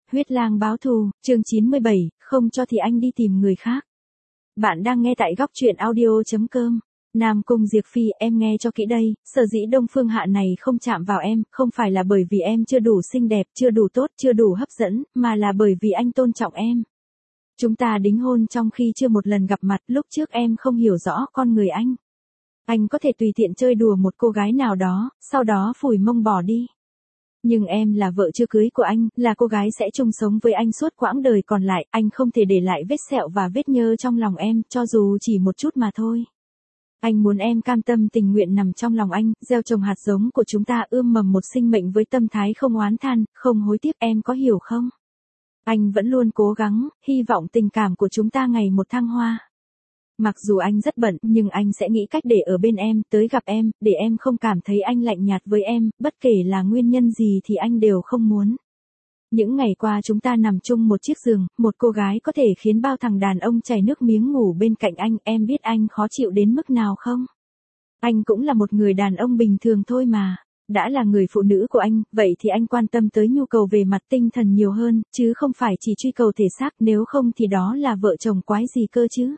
Huyết lang báo thù, chương 97, không cho thì anh đi tìm người khác. Bạn đang nghe tại góc truyện audio.com. Nam Cung Diệp Phi, em nghe cho kỹ đây, sở dĩ Đông Phương Hạ này không chạm vào em, không phải là bởi vì em chưa đủ xinh đẹp, chưa đủ tốt, chưa đủ hấp dẫn, mà là bởi vì anh tôn trọng em. Chúng ta đính hôn trong khi chưa một lần gặp mặt, lúc trước em không hiểu rõ con người anh. Anh có thể tùy tiện chơi đùa một cô gái nào đó, sau đó phủi mông bỏ đi. Nhưng em là vợ chưa cưới của anh, là cô gái sẽ chung sống với anh suốt quãng đời còn lại, anh không thể để lại vết sẹo và vết nhơ trong lòng em, cho dù chỉ một chút mà thôi. Anh muốn em cam tâm tình nguyện nằm trong lòng anh, gieo trồng hạt giống của chúng ta ươm mầm một sinh mệnh với tâm thái không oán than, không hối tiếc, em có hiểu không? Anh vẫn luôn cố gắng, hy vọng tình cảm của chúng ta ngày một thăng hoa. Mặc dù anh rất bận, nhưng anh sẽ nghĩ cách để ở bên em, tới gặp em, để em không cảm thấy anh lạnh nhạt với em, bất kể là nguyên nhân gì thì anh đều không muốn. Những ngày qua chúng ta nằm chung một chiếc giường, một cô gái có thể khiến bao thằng đàn ông chảy nước miếng ngủ bên cạnh anh, em biết anh khó chịu đến mức nào không? Anh cũng là một người đàn ông bình thường thôi mà. Đã là người phụ nữ của anh, vậy thì anh quan tâm tới nhu cầu về mặt tinh thần nhiều hơn, chứ không phải chỉ truy cầu thể xác, nếu không thì đó là vợ chồng quái gì cơ chứ.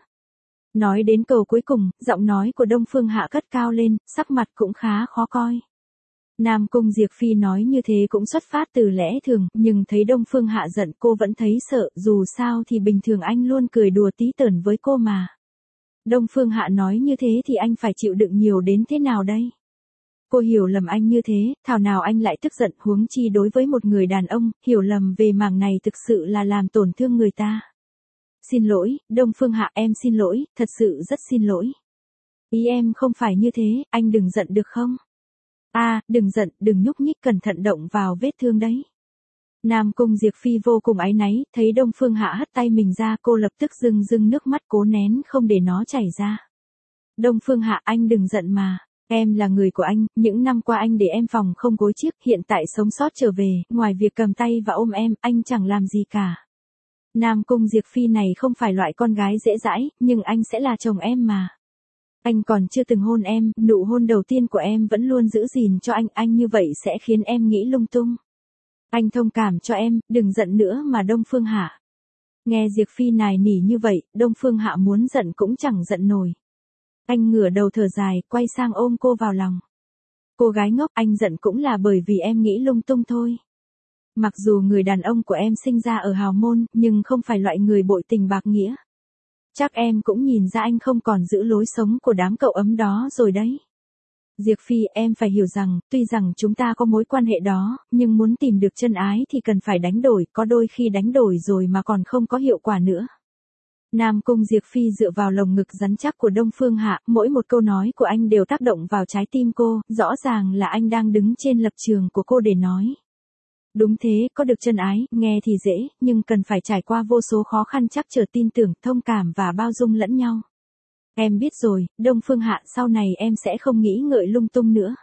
Nói đến câu cuối cùng, giọng nói của Đông Phương Hạ cất cao lên, sắc mặt cũng khá khó coi. Nam Cung Diệp Phi nói như thế cũng xuất phát từ lẽ thường, nhưng thấy Đông Phương Hạ giận cô vẫn thấy sợ, dù sao thì bình thường anh luôn cười đùa tí tởn với cô mà. Đông Phương Hạ nói như thế thì anh phải chịu đựng nhiều đến thế nào đây? Cô hiểu lầm anh như thế, thảo nào anh lại tức giận, huống chi đối với một người đàn ông, hiểu lầm về mảng này thực sự là làm tổn thương người ta. Xin lỗi, Đông Phương Hạ, em xin lỗi, thật sự rất xin lỗi. Ý em không phải như thế, anh đừng giận được không? Đừng giận, đừng nhúc nhích, cẩn thận động vào vết thương đấy. Nam Cung Diệp Phi vô cùng áy náy, thấy Đông Phương Hạ hất tay mình ra, cô lập tức rưng rưng nước mắt cố nén không để nó chảy ra. Đông Phương Hạ, anh đừng giận mà. Em là người của anh, những năm qua anh để em phòng không gối chiếc, hiện tại sống sót trở về, ngoài việc cầm tay và ôm em, anh chẳng làm gì cả. Nam Cung Diệp Phi này không phải loại con gái dễ dãi, nhưng anh sẽ là chồng em mà. Anh còn chưa từng hôn em, nụ hôn đầu tiên của em vẫn luôn giữ gìn cho anh như vậy sẽ khiến em nghĩ lung tung. Anh thông cảm cho em, đừng giận nữa mà Đông Phương Hạ. Nghe Diệp Phi nài nỉ như vậy, Đông Phương Hạ muốn giận cũng chẳng giận nổi. Anh ngửa đầu thở dài, quay sang ôm cô vào lòng. Cô gái ngốc, anh giận cũng là bởi vì em nghĩ lung tung thôi. Mặc dù người đàn ông của em sinh ra ở hào môn, nhưng không phải loại người bội tình bạc nghĩa. Chắc em cũng nhìn ra anh không còn giữ lối sống của đám cậu ấm đó rồi đấy. Diệp Phi, em phải hiểu rằng, tuy rằng chúng ta có mối quan hệ đó, nhưng muốn tìm được chân ái thì cần phải đánh đổi, có đôi khi đánh đổi rồi mà còn không có hiệu quả nữa. Nam Cung Diệp Phi dựa vào lồng ngực rắn chắc của Đông Phương Hạ, mỗi một câu nói của anh đều tác động vào trái tim cô, rõ ràng là anh đang đứng trên lập trường của cô để nói. Đúng thế, có được chân ái, nghe thì dễ, nhưng cần phải trải qua vô số khó khăn trắc trở, tin tưởng, thông cảm và bao dung lẫn nhau. Em biết rồi, Đông Phương Hạ, sau này em sẽ không nghĩ ngợi lung tung nữa.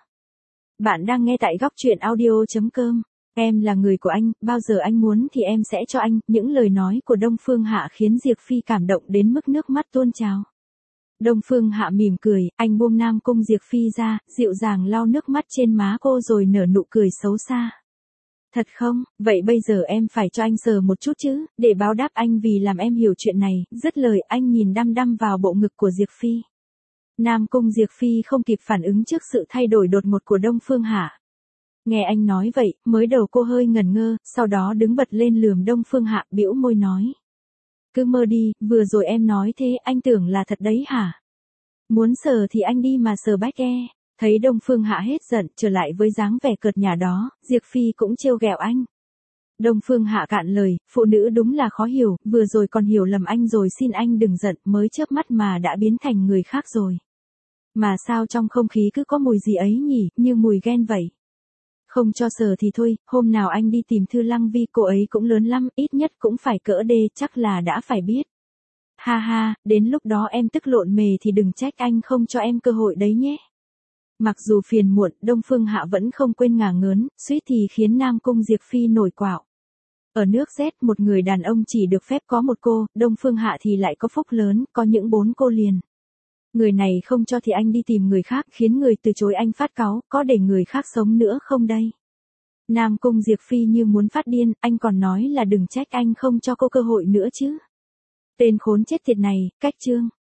Bạn đang nghe tại góc truyện audio.com. Em là người của anh, bao giờ anh muốn thì em sẽ cho anh. Những lời nói của Đông Phương Hạ khiến Diệp Phi cảm động đến mức nước mắt tuôn trào. Đông Phương Hạ mỉm cười, anh buông Nam Cung Diệp Phi ra, dịu dàng lau nước mắt trên má cô rồi nở nụ cười xấu xa. Thật không, vậy bây giờ em phải cho anh sờ một chút chứ, để báo đáp anh vì làm em hiểu chuyện này. Dứt lời anh nhìn đăm đăm vào bộ ngực của Diệp Phi. Nam Cung Diệp Phi không kịp phản ứng trước sự thay đổi đột ngột của Đông Phương Hạ. Nghe anh nói vậy, mới đầu cô hơi ngẩn ngơ, sau đó đứng bật lên lườm Đông Phương Hạ, bĩu môi nói. Cứ mơ đi, vừa rồi em nói thế, anh tưởng là thật đấy hả? Muốn sờ thì anh đi mà sờ bách e. Thấy Đông Phương Hạ hết giận, trở lại với dáng vẻ cợt nhả đó, Diệp Phi cũng trêu ghẹo anh. Đông Phương Hạ cạn lời, phụ nữ đúng là khó hiểu, vừa rồi còn hiểu lầm anh rồi, xin anh đừng giận, mới chớp mắt mà đã biến thành người khác rồi. Mà sao trong không khí cứ có mùi gì ấy nhỉ, như mùi ghen vậy. Không cho sờ thì thôi, hôm nào anh đi tìm Thư Lăng Vi, cô ấy cũng lớn lắm, ít nhất cũng phải cỡ D, chắc là đã phải biết. Ha ha, đến lúc đó em tức lộn mề thì đừng trách anh không cho em cơ hội đấy nhé. Mặc dù phiền muộn, Đông Phương Hạ vẫn không quên ngả ngớn, suýt thì khiến Nam Cung Diệp Phi nổi quạo. Ở nước Z, một người đàn ông chỉ được phép có một cô, Đông Phương Hạ thì lại có phúc lớn, có những 4 cô liền. Người này không cho thì anh đi tìm người khác, khiến người từ chối anh phát cáu, có để người khác sống nữa không đây? Nam Cung Diệp Phi như muốn phát điên, anh còn nói là đừng trách anh không cho cô cơ hội nữa chứ. Tên khốn chết tiệt này, cách chương.